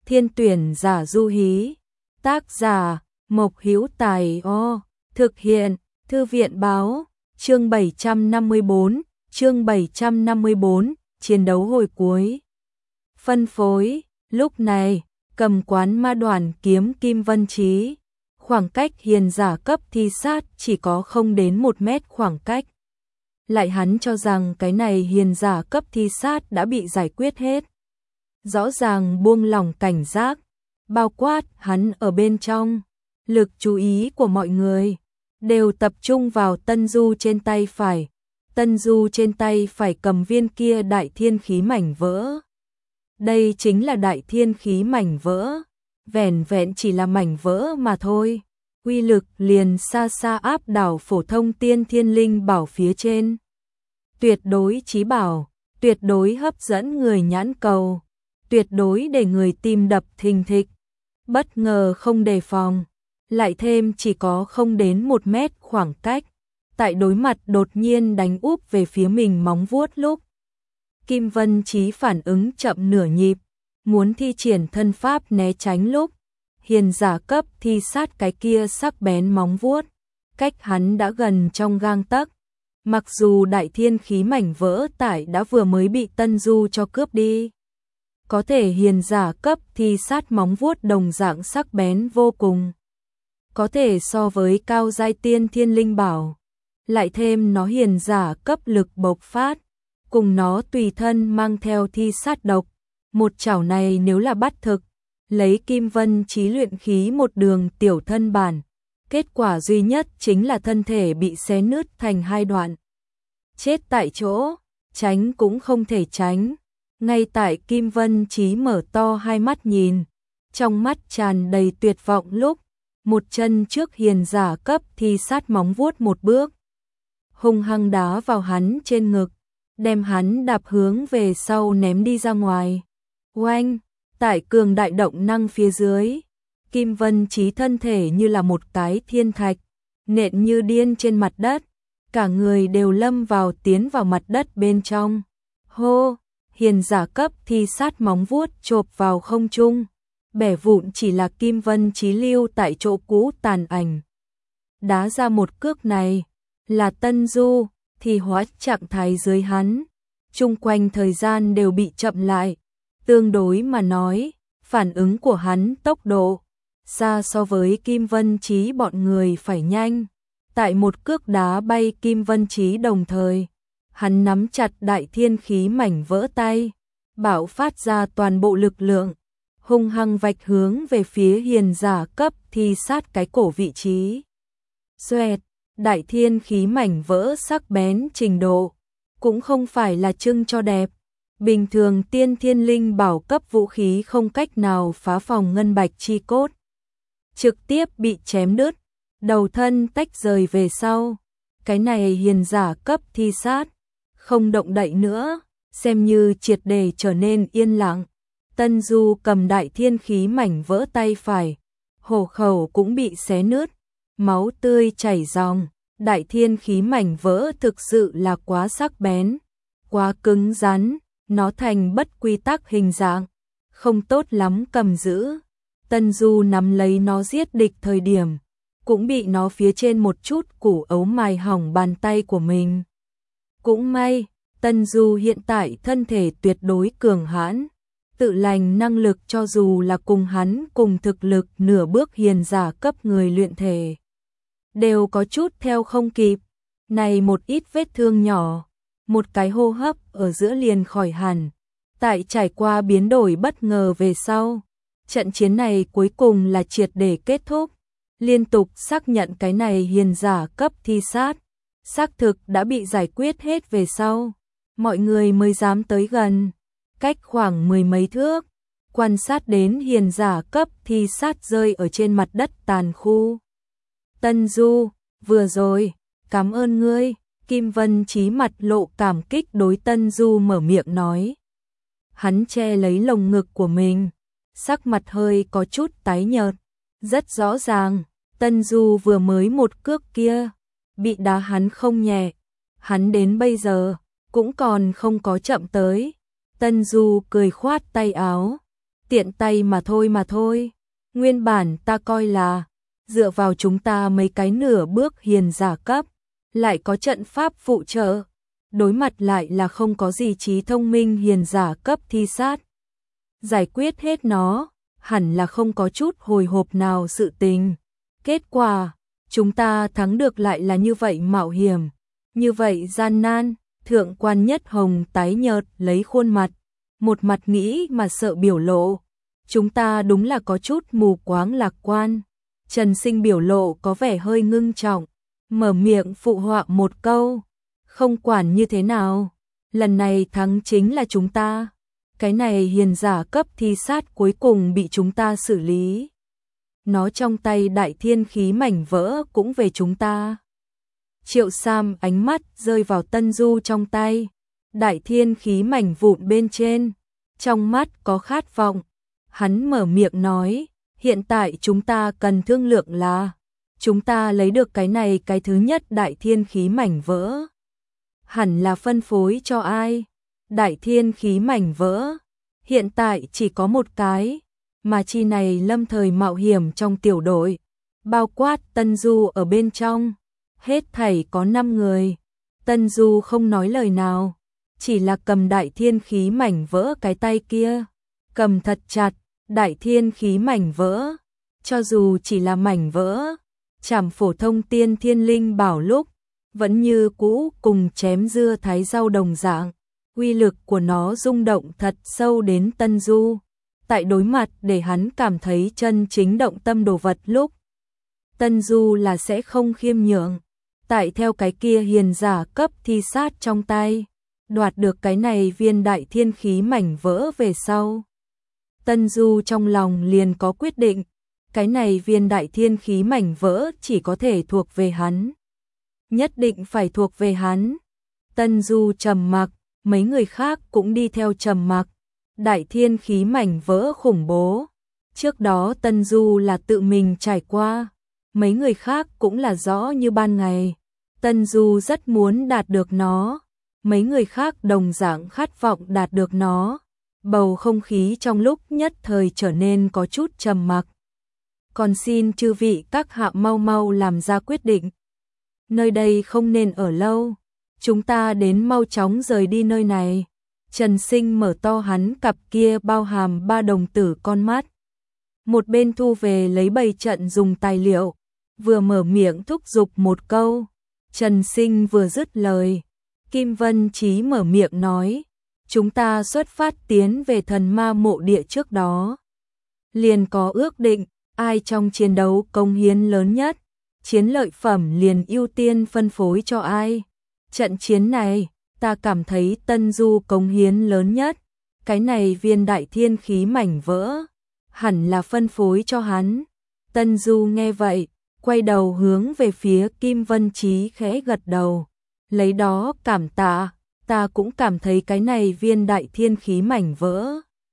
Thiên tuyển giả du hí. Tác giả Mộc Hữu Tài. Thực hiện Thư viện báo. Chương 754, chiến đấu hồi cuối. Phân phối. Lúc này, cầm quán ma đoàn kiếm Kim Vân Chí. Khoảng cách hiền giả cấp thi sát chỉ có không đến 1 mét khoảng cách. Lại hắn cho rằng cái này hiền giả cấp thi sát đã bị giải quyết hết. Rõ ràng buông lỏng cảnh giác, bao quát hắn ở bên trong. Lực chú ý của mọi người đều tập trung vào Tân Du trên tay phải. Tân Du trên tay phải cầm viên kia đại thiên khí mảnh vỡ. Đây chính là đại thiên khí mảnh vỡ, vẻn vẹn chỉ là mảnh vỡ mà thôi. Uy lực liền xa xa áp đảo phổ thông tiên thiên linh bảo phía trên. Tuyệt đối chí bảo, tuyệt đối hấp dẫn người nhãn cầu, tuyệt đối để người tim đập thình thịch. Bất ngờ không đề phòng, lại thêm chỉ có không đến 1 mét khoảng cách. Tại đối mặt đột nhiên đánh úp về phía mình móng vuốt lúc, Kim Vân Chí phản ứng chậm nửa nhịp, muốn thi triển thân pháp né tránh lúc, hiền giả cấp thi sát cái kia sắc bén móng vuốt, cách hắn đã gần trong gang tấc. Mặc dù đại thiên khí mảnh vỡ tải đã vừa mới bị Tân Du cho cướp đi, có thể hiền giả cấp thi sát móng vuốt đồng dạng sắc bén vô cùng, có thể so với cao giai tiên thiên linh bảo. Lại thêm nó hiền giả cấp lực bộc phát, cùng nó tùy thân mang theo thi sát độc. Một chảo này nếu là bắt thực, lấy Kim Vân Chí luyện khí một đường tiểu thân bản, kết quả duy nhất chính là thân thể bị xé nứt thành 2 đoạn. Chết tại chỗ, tránh cũng không thể tránh. Ngay tại Kim Vân Chí mở to hai mắt nhìn, trong mắt tràn đầy tuyệt vọng lúc, một chân trước hiền giả cấp thi sát móng vuốt một bước, hung hăng đá vào hắn trên ngực, đem hắn đạp hướng về sau ném đi ra ngoài. Oanh, tại cường đại động năng phía dưới, Kim Vân Chí thân thể như là một cái thiên thạch, nện như điên trên mặt đất, cả người đều lâm vào tiến vào mặt đất bên trong. Hô, hiền giả cấp thi sát móng vuốt chộp vào không trung, bẻ vụn chỉ là Kim Vân Chí lưu tại chỗ cũ tàn ảnh. Đá ra một cước này, là Tân Du, thì hóa trạng thái dưới hắn. Chung quanh thời gian đều bị chậm lại, tương đối mà nói, phản ứng của hắn tốc độ xa so với Kim Vân Chí bọn người phải nhanh. Tại một cước đá bay Kim Vân Chí đồng thời, hắn nắm chặt đại thiên khí mảnh vỡ tay, bạo phát ra toàn bộ lực lượng, hung hăng vạch hướng về phía hiền giả cấp thi sát cái cổ vị trí. Xoẹt, đại thiên khí mảnh vỡ sắc bén trình độ, cũng không phải là trưng cho đẹp. Bình thường tiên thiên linh bảo cấp vũ khí không cách nào phá phòng ngân bạch chi cốt, trực tiếp bị chém đứt, đầu thân tách rời về sau. Cái này hiền giả cấp thi sát, không động đậy nữa, xem như triệt để trở nên yên lặng. Tân Du cầm đại thiên khí mảnh vỡ tay phải, hổ khẩu cũng bị xé nứt, máu tươi chảy ròng. Đại thiên khí mảnh vỡ thực sự là quá sắc bén, quá cứng rắn, nó thành bất quy tắc hình dạng, không tốt lắm cầm giữ. Tân Du nắm lấy nó giết địch thời điểm, cũng bị nó phía trên một chút củ ấu mài hỏng bàn tay của mình. Cũng may, Tân Du hiện tại thân thể tuyệt đối cường hãn, tự lành năng lực cho dù là cùng hắn cùng thực lực nửa bước hiền giả cấp người luyện thể, đều có chút theo không kịp. Này một ít vết thương nhỏ, một cái hô hấp ở giữa liền khỏi hẳn. Tại trải qua biến đổi bất ngờ về sau, trận chiến này cuối cùng là triệt để kết thúc. Liên tục xác nhận cái này hiền giả cấp thi sát, xác thực đã bị giải quyết hết về sau, mọi người mới dám tới gần, cách khoảng 10 mấy thước, quan sát đến hiền giả cấp thi sát rơi ở trên mặt đất tàn khu. Tân Du, vừa rồi, cảm ơn ngươi. Kim Vân Chí mặt lộ cảm kích đối Tân Du mở miệng nói. Hắn che lấy lồng ngực của mình, sắc mặt hơi có chút tái nhợt. Rất rõ ràng, Tân Du vừa mới một cước kia, bị đá hắn không nhẹ. Hắn đến bây giờ, cũng còn không có chậm tới. Tân Du cười khoát tay áo, tiện tay mà thôi. Nguyên bản ta coi là dựa vào chúng ta mấy cái nửa bước hiền giả cấp, lại có trận pháp phụ trợ, đối mặt lại là không có gì trí thông minh hiền giả cấp thi sát. Giải quyết hết nó, hẳn là không có chút hồi hộp nào sự tình. Kết quả, chúng ta thắng được lại là như vậy mạo hiểm, như vậy gian nan. Thượng quan Nhất Hồng tái nhợt lấy khuôn mặt, một mặt nghĩ mà sợ biểu lộ. Chúng ta đúng là có chút mù quáng lạc quan. Trần Sinh biểu lộ có vẻ hơi ngưng trọng, mở miệng phụ họa một câu. Không quản như thế nào, lần này thắng chính là chúng ta. Cái này hiền giả cấp thi sát cuối cùng bị chúng ta xử lý. Nó trong tay đại thiên khí mảnh vỡ cũng về chúng ta. Triệu Sam ánh mắt rơi vào Tân Du trong tay, đại thiên khí mảnh vụn bên trên, trong mắt có khát vọng. Hắn mở miệng nói, hiện tại chúng ta cần thương lượng là, chúng ta lấy được cái này cái thứ nhất đại thiên khí mảnh vỡ. Hẳn là phân phối cho ai? Đại thiên khí mảnh vỡ, hiện tại chỉ có một cái, mà chi này lâm thời mạo hiểm trong tiểu đội, bao quát Tân Du ở bên trong. Hết thảy có 5 người. Tân Du không nói lời nào, chỉ là cầm đại thiên khí mảnh vỡ cái tay kia, cầm thật chặt. Đại thiên khí mảnh vỡ, cho dù chỉ là mảnh vỡ, chảm phổ thông tiên thiên linh bảo lúc, vẫn như cũ cùng chém dưa thái rau đồng dạng. Uy lực của nó rung động thật sâu đến Tân Du. Tại đối mặt để hắn cảm thấy chân chính động tâm đồ vật lúc, Tân Du là sẽ không khiêm nhượng. Tại theo cái kia hiền giả cấp thi sát trong tay, đoạt được cái này viên đại thiên khí mảnh vỡ về sau. Tân Du trong lòng liền có quyết định, cái này viên đại thiên khí mảnh vỡ chỉ có thể thuộc về hắn. Nhất định phải thuộc về hắn. Tân Du trầm mặc, mấy người khác cũng đi theo trầm mặc. Đại thiên khí mảnh vỡ khủng bố. Trước đó Tân Du là tự mình trải qua, mấy người khác cũng là rõ như ban ngày. Tân Du rất muốn đạt được nó, mấy người khác đồng dạng khát vọng đạt được nó. Bầu không khí trong lúc nhất thời trở nên có chút trầm mặc. Còn xin chư vị các hạ mau mau làm ra quyết định. Nơi đây không nên ở lâu, chúng ta đến mau chóng rời đi nơi này. Trần Sinh mở to hắn cặp kia bao hàm 3 đồng tử con mắt. Một bên thu về lấy bày trận dùng tài liệu, vừa mở miệng thúc giục một câu. Trần Sinh vừa dứt lời, Kim Vân Chí mở miệng nói, chúng ta xuất phát tiến về thần ma mộ địa trước đó. Liền có ước định, ai trong chiến đấu công hiến lớn nhất, chiến lợi phẩm liền ưu tiên phân phối cho ai. Trận chiến này, ta cảm thấy Tân Du công hiến lớn nhất, cái này viên đại thiên khí mảnh vỡ, hẳn là phân phối cho hắn. Tân Du nghe vậy, quay đầu hướng về phía Kim Vân Chí khẽ gật đầu, lấy đó cảm tạ. Ta cũng cảm thấy cái này viên đại thiên khí mảnh vỡ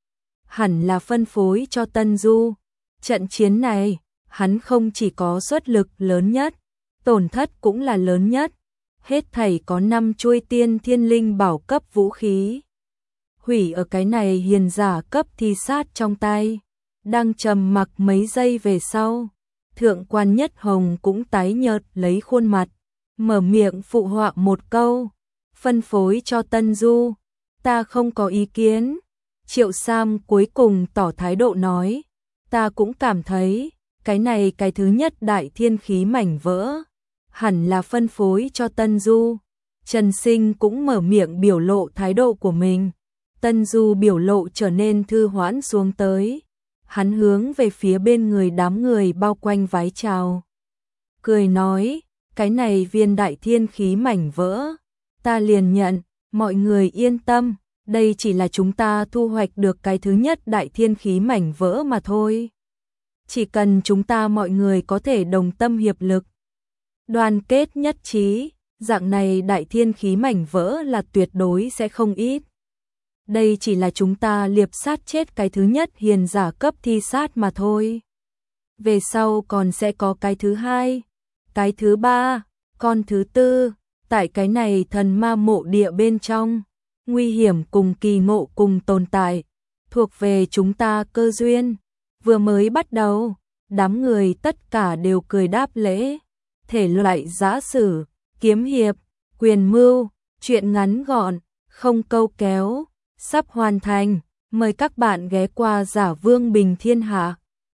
hẳn là phân phối cho Tân Du. Trận chiến này, hắn không chỉ có xuất lực lớn nhất, tổn thất cũng là lớn nhất. Hết thảy có 5 chuôi tiên thiên linh bảo cấp vũ khí, hủy ở cái này hiền giả cấp thi sát trong tay. Đang trầm mặc mấy giây về sau, Thượng quan Nhất Hồng cũng tái nhợt lấy khuôn mặt, mở miệng phụ họa một câu. Phân phối cho Tân Du, ta không có ý kiến. Triệu Sam cuối cùng tỏ thái độ nói, ta cũng cảm thấy, cái này cái thứ nhất đại thiên khí mảnh vỡ, hẳn là phân phối cho Tân Du. Trần Sinh cũng mở miệng biểu lộ thái độ của mình. Tân Du biểu lộ trở nên thư hoãn xuống tới. Hắn hướng về phía bên người đám người bao quanh vái chào, cười nói, cái này viên đại thiên khí mảnh vỡ, ta liền nhận, mọi người yên tâm, đây chỉ là chúng ta thu hoạch được cái thứ nhất đại thiên khí mảnh vỡ mà thôi. Chỉ cần chúng ta mọi người có thể đồng tâm hiệp lực, đoàn kết nhất trí, dạng này đại thiên khí mảnh vỡ là tuyệt đối sẽ không ít. Đây chỉ là chúng ta liệp sát chết cái thứ nhất hiền giả cấp thi sát mà thôi. Về sau còn sẽ có cái thứ hai, cái thứ ba, con thứ tư. Tại cái này thần ma mộ địa bên trong, nguy hiểm cùng kỳ ngộ cùng tồn tại. thuộc về chúng ta cơ duyên, vừa mới bắt đầu, đám người tất cả đều cười đáp lễ. Thể loại giã sử, kiếm hiệp, quyền mưu, truyện ngắn gọn, không câu kéo, sắp hoàn thành, mời các bạn ghé qua Giả Vương Bình Thiên Hạ.